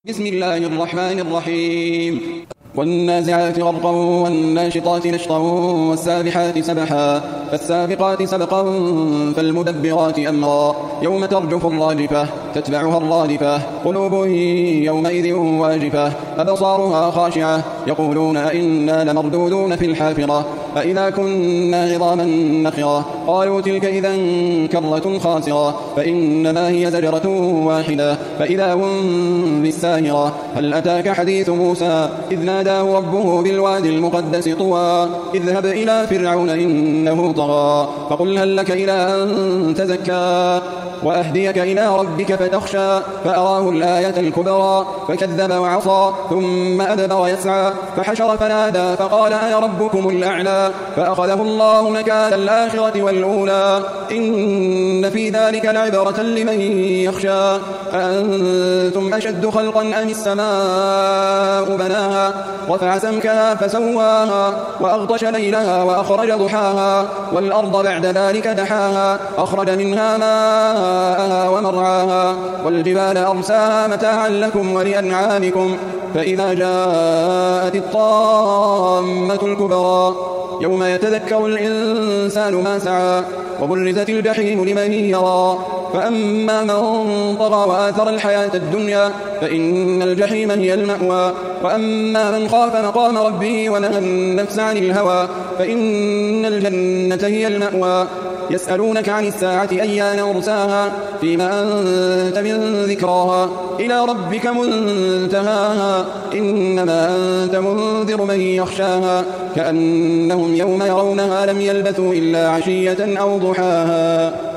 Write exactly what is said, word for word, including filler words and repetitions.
بسم الله الرحمن الرحيم والنازعات غرقا والناشطات نشطا والسابحات سبحا فالسابقات سبقا فالمدبرات أمرا يوم ترجف الراجفة تتبعها الرادفة قلوب يومئذ واجفة أبصارها خاشعة يقولون أئنا لمردودون في الحافرة أئذا كنا عظاما نخرة قالوا تلك إذا كرة خاسرة فإنما هي زجرة واحدة فإذا هم بالساهرة هل أتاك حديث موسى إذ ناداه ربه بالوادي المقدس طوى اذهب إلى فرعون إنه طغى فقل هل لك إلى أن تزكى وأهديك إلى ربك فتخشى فأراه الآية الكبرى فكذب وعصى ثم أدبر يسعى فحشر فنادى فقال أنا ربكم الأعلى فأخذه الله نكال الآخرة والأولى إن في ذلك لعبرة لمن يخشى أأنتم أشد خلقا أم السماء بناها رفع سمكها فسواها وأغطش ليلها وأخرج ضحاها والأرض بعد ذلك دحاها أخرج منها ماءها ومرعاها والجبال أرساها متاعا لكم ولأنعامكم فإذا جاءت الطامة الكبرى يوم يتذكر الإنسان ما سعى وبرزت الجحيم لمن يرى فأما من طغى وآثر الحياة الدنيا فإن الجحيم هي المأوى وأما من خاف مقام ربه ونهى النفس عن الهوى فإن الجنة هي المأوى يسألونك عن الساعة أيان مرساها فيما أنت من ذكراها إلى ربك منتهاها إنما أنت منذر من يخشاها كأنهم يوم يرونها لم يلبثوا إلا عشية أو ضحاها.